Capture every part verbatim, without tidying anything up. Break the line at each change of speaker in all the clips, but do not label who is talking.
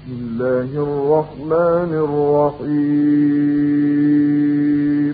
بسم الله الرحمن الرحيم.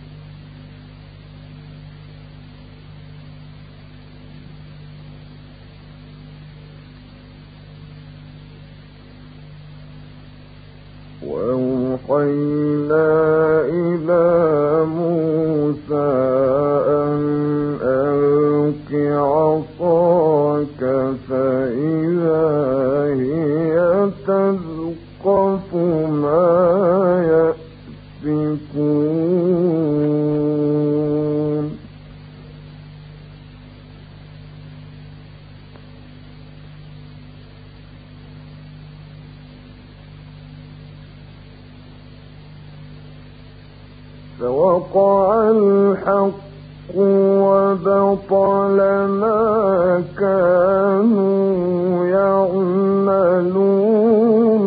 وأوحينا إلى موسى أن ألق عصاك فإذا هي تلقف ما يأفكون. فوقع الحق وبطل ما كانوا يعملون.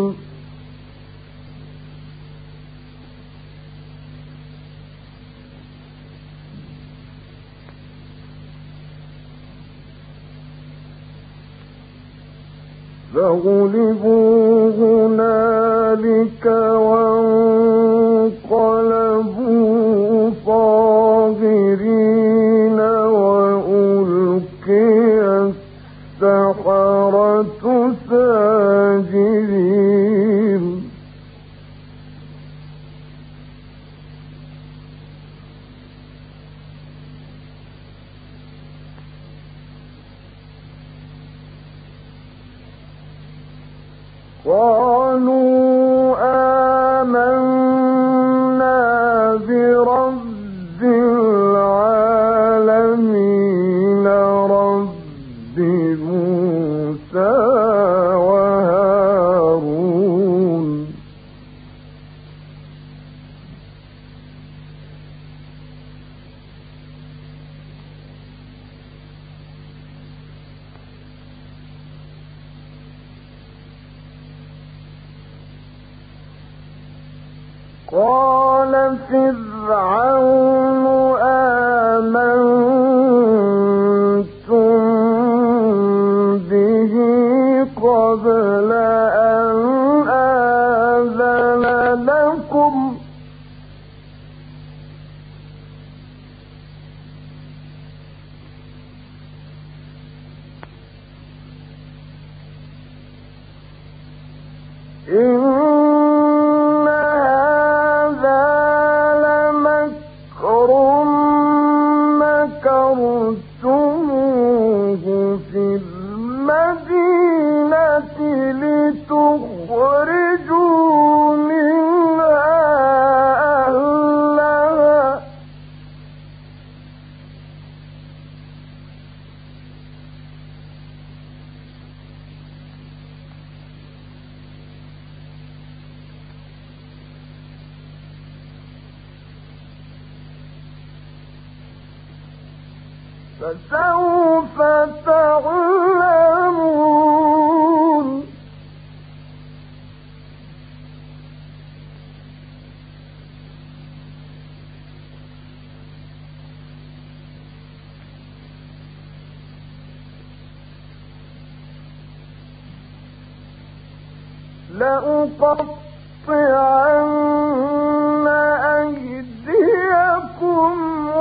فغلبوا هنالك وانقلبوا صاغرين وألقي السحرة ساجدين. قالوا آمنا برب العالمين رب موسى وهارون. قال فرعون آمنتم به قبل أن آذن لكم إن لتخرجوا منها أهلها فسوف تعلمون. لأقطعن أيديكم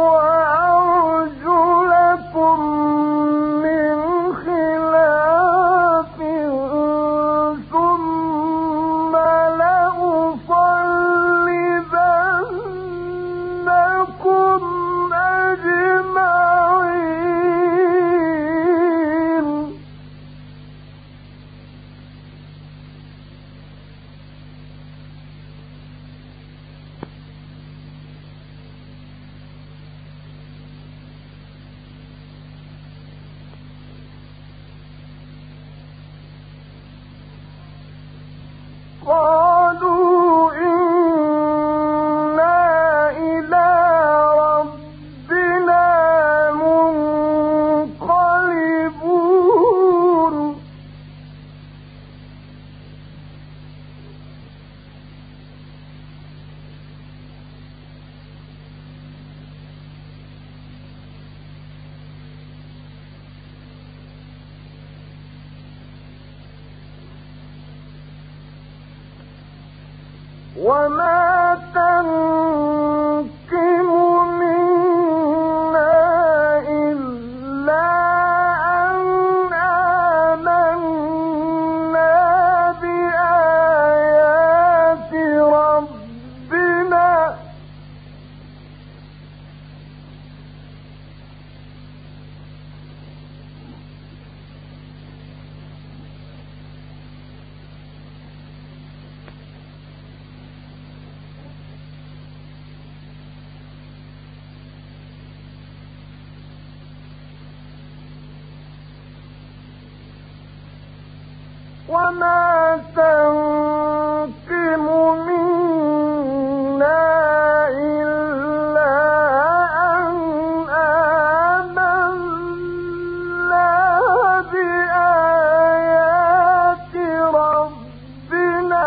وأرجلكم من خلاف ثم لأصلبنكم أجمعين. قالوا إنا إلى ربنا منقلبون. وما تنقم منا إلا أن آمنا بآيات ربنا وما تنقم منا إلا أن آمنا بآيات ربنا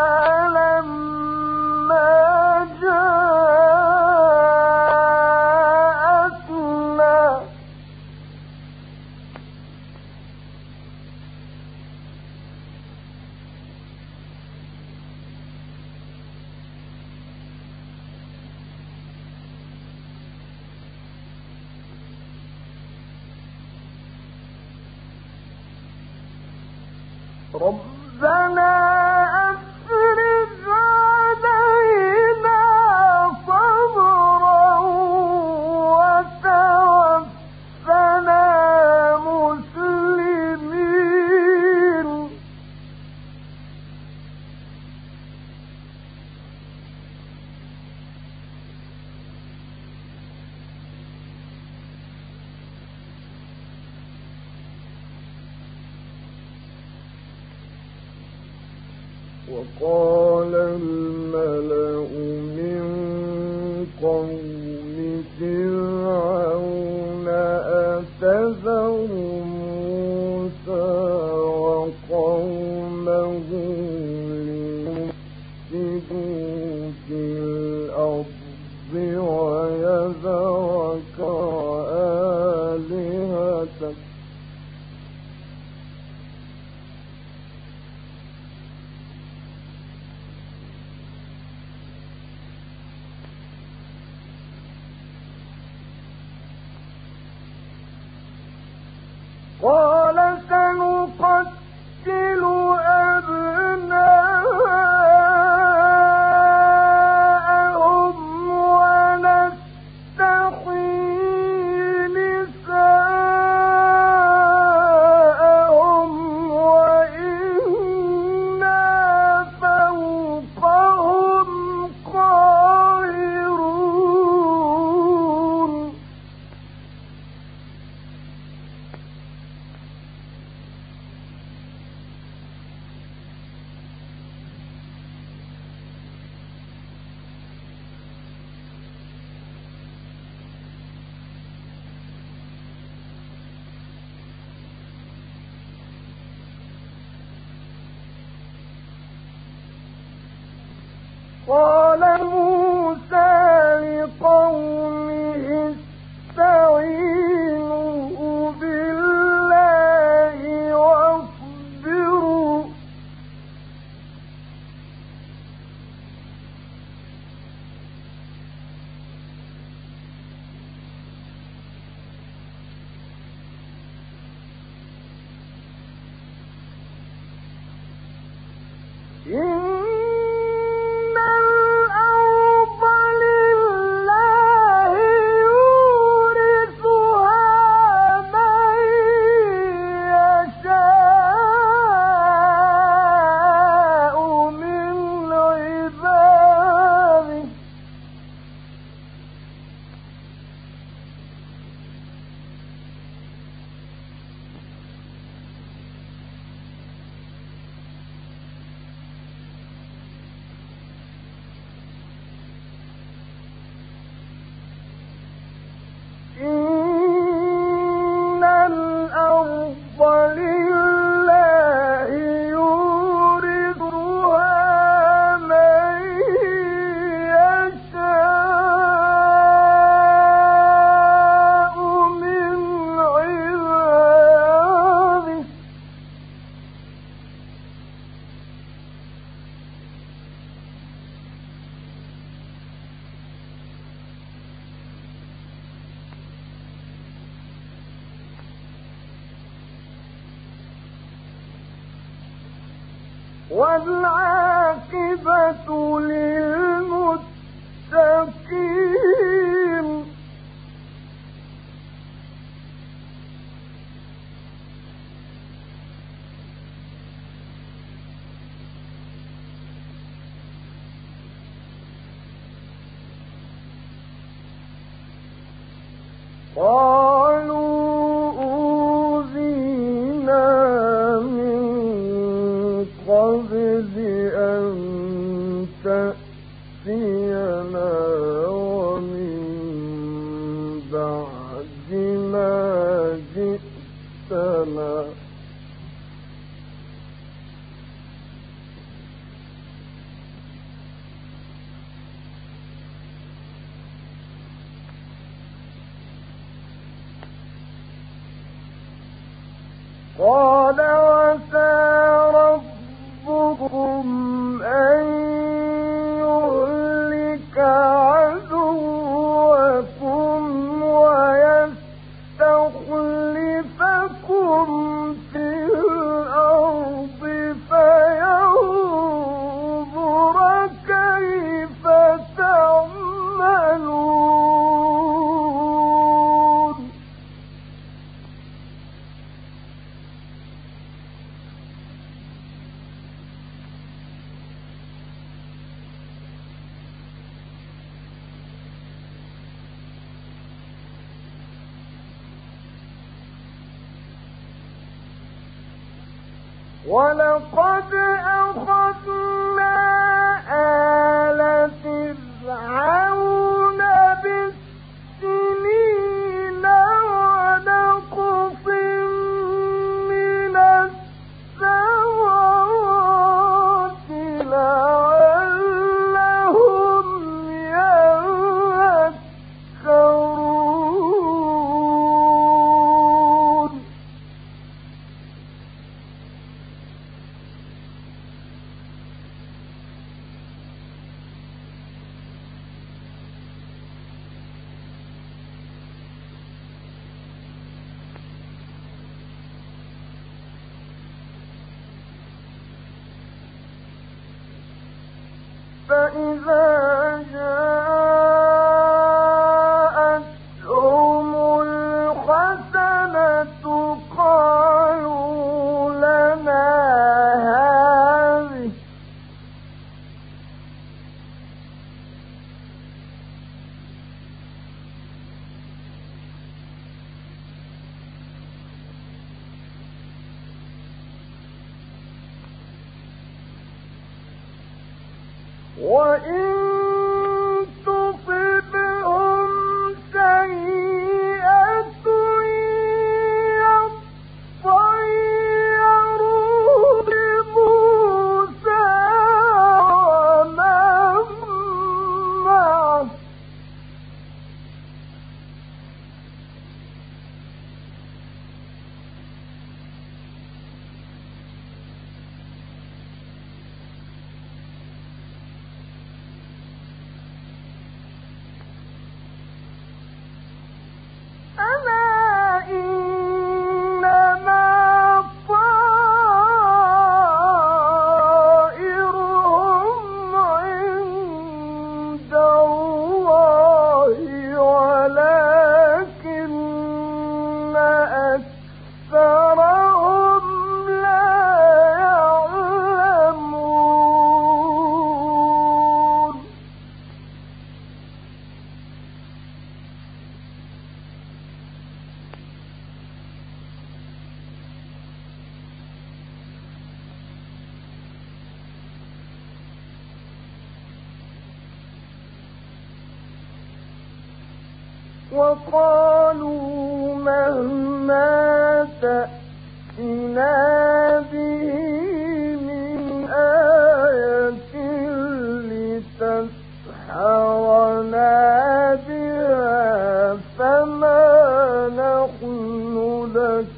لما جاءتنا ربنا أفرغ علينا صبرا وتوفنا مسلمين وقال الملأ من قوم فرعون أتذر موسى وقومه ليفسدوا في الأرض ويذرك وآلهتك قال سنقتل أبناءهم ونستحيي نساءهم وإنا فوقهم قاهرون قال موسى لقومه استعينوا بالله واصبروا إن الأرض لله يورثها من يشاء من عباده والعاقبة للمتقين. قالوا أوذينا من قبل أن تأتينا ومن بعد ما جئتنا. قال عسى ربكم أن يهلك عدوكم ويستخلفكم في الأرض فينظر كيف تعملون. ولقد أخذنا آل فرعون بالسنين ونقص من الثمرات لعلهم يذكرون. فإذا جاءتهم الحسنة قالوا لنا هذه وإن تصبهم سيئة يطيروا بموسى ومن معه ألا إنما طائرهم عند الله ولكن أكثرهم لا يعلمون. وقالوا مهما تأتنا به من آية لتسحرنا بها فما نحن لك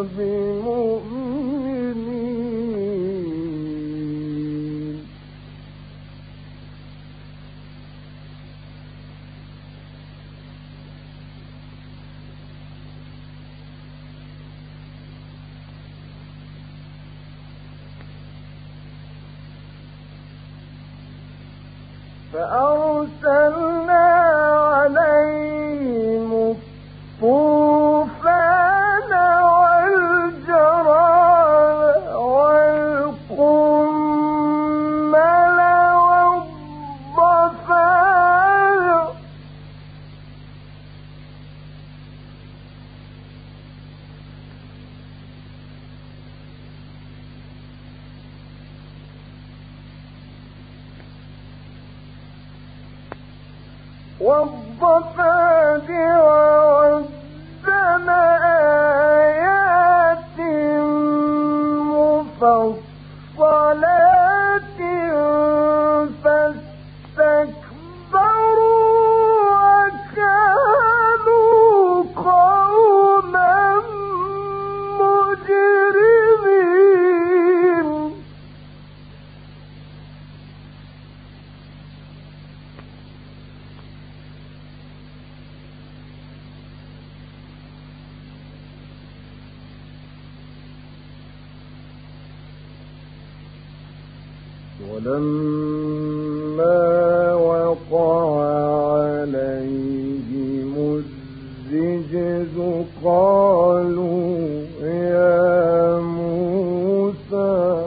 بمؤمنين. فأرسلنا عليهم الطوفان والجراد والقمل والضفادع والضفادع والدم آيات مفصلات فاستكبروا وكانوا قوما مجرمين ولما وقع عليهم الرجز قالوا يا موسى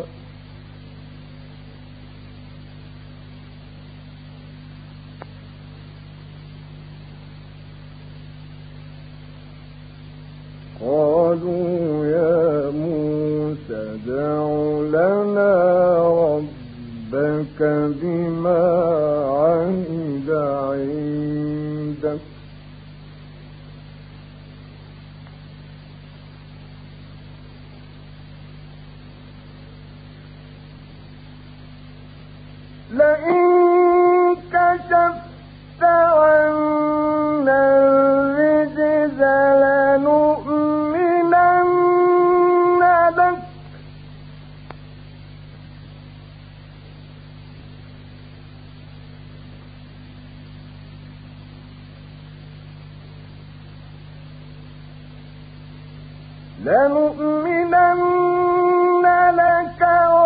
قالوا يا موسى ادع لنا ربك بما عهد عندك لئن كشفت عنا الرجز لنؤمنن لك لنؤمنن لك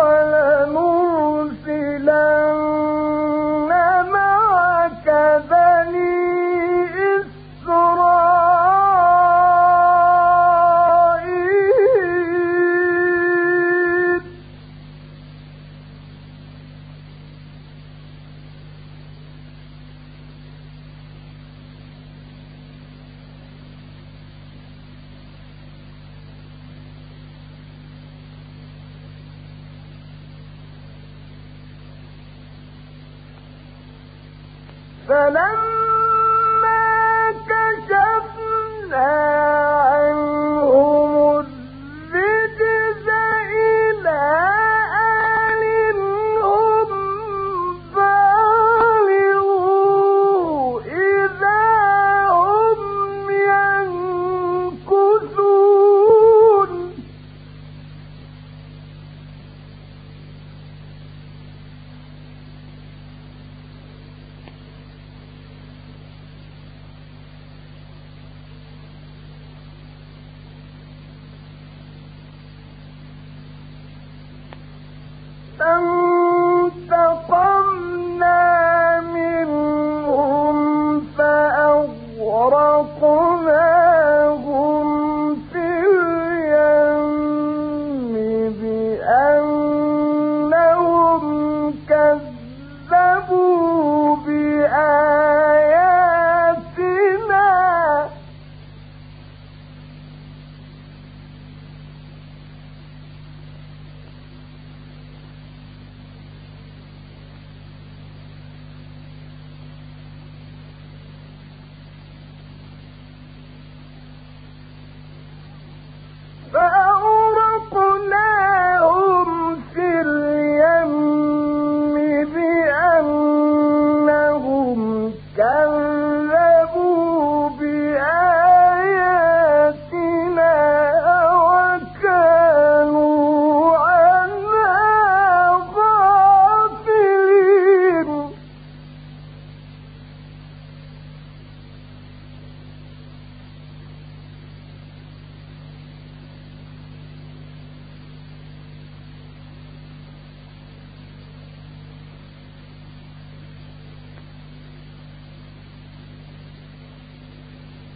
ولنرسلن معك بني إسرائيل فلما كشفنا عنهم الرجز إلى أجل هم بالغوه إذا هم ينكثون فانتقمنا منهم فأغرقناهم في اليم بأنهم كذبوا بآياتنا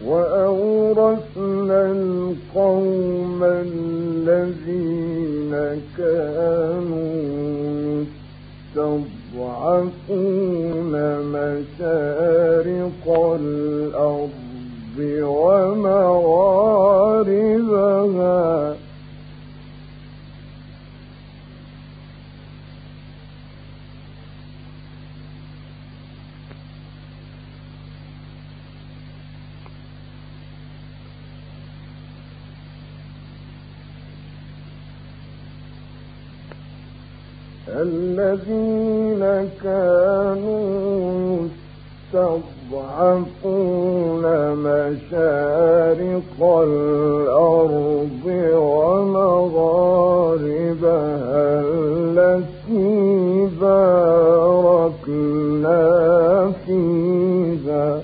وأورثنا القوم الذين كانوا يستضعفون مشارق الأرض ومغاربها الذين كانوا يستضعفون مشارق الأرض ومغاربها التي باركنا فيها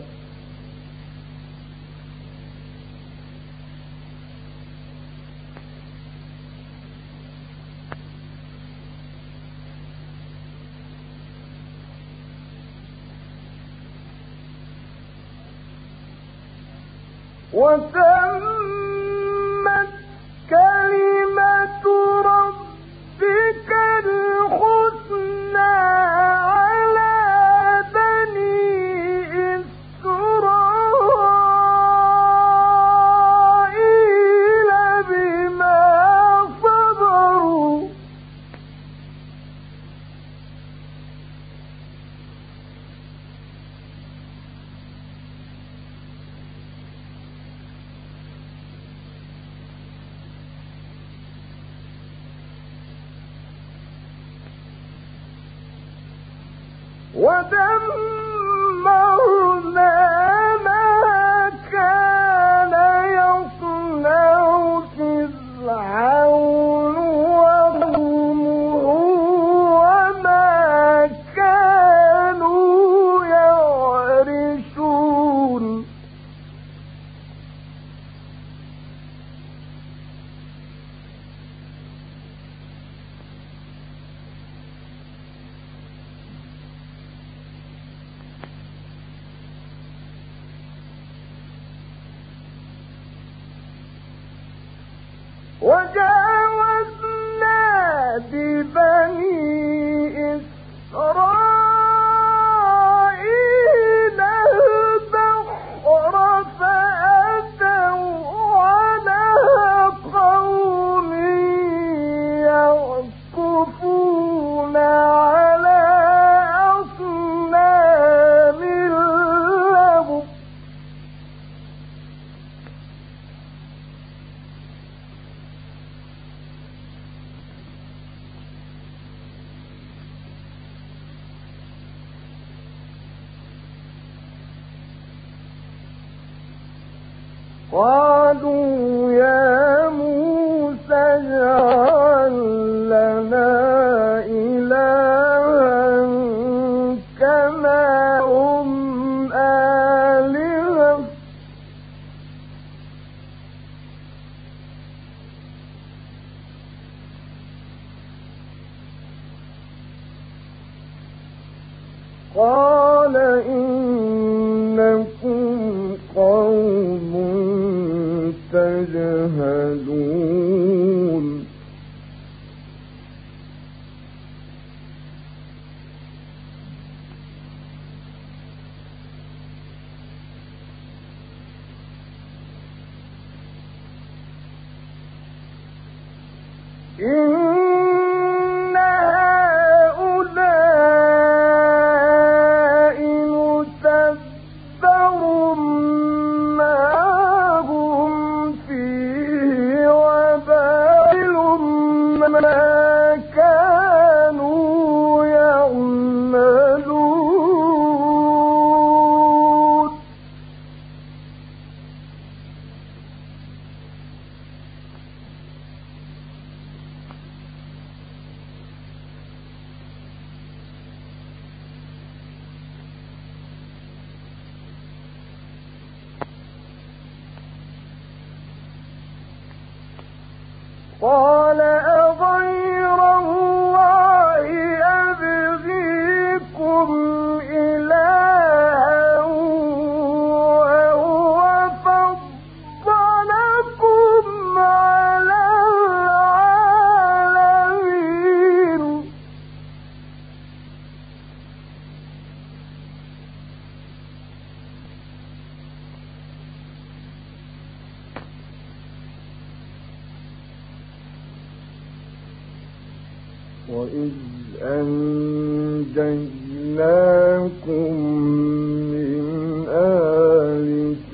وتمت كلمة ربك الحسنى على بني إسرائيل بما صبروا ودمرنا ما كان يصنع فرعون وقومه وما كانوا يعرشون وجاوزنا ببني إسرائيل البحر فأتوا على قوم يعكفون على أصنام لهم قالوا يا موسى اجعل لنا إلها كما هم آلهة قال إنكم قوم تجهلون إن هؤلاء متبر ما هم فيه وباطل ما كانوا يعملون قال أغير الله أبغيكم إلها وهو وإذ أنجيناكم من آل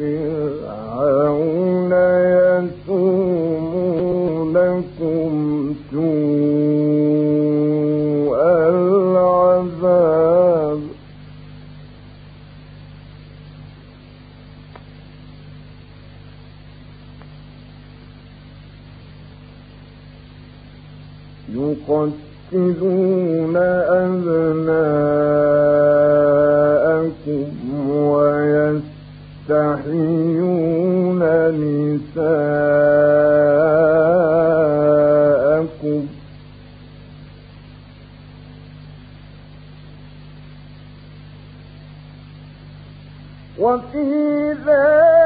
فرعون يسومونكم سوء العذاب يقتلون أبناءكم ويستحيون نساءكم وفي ذلك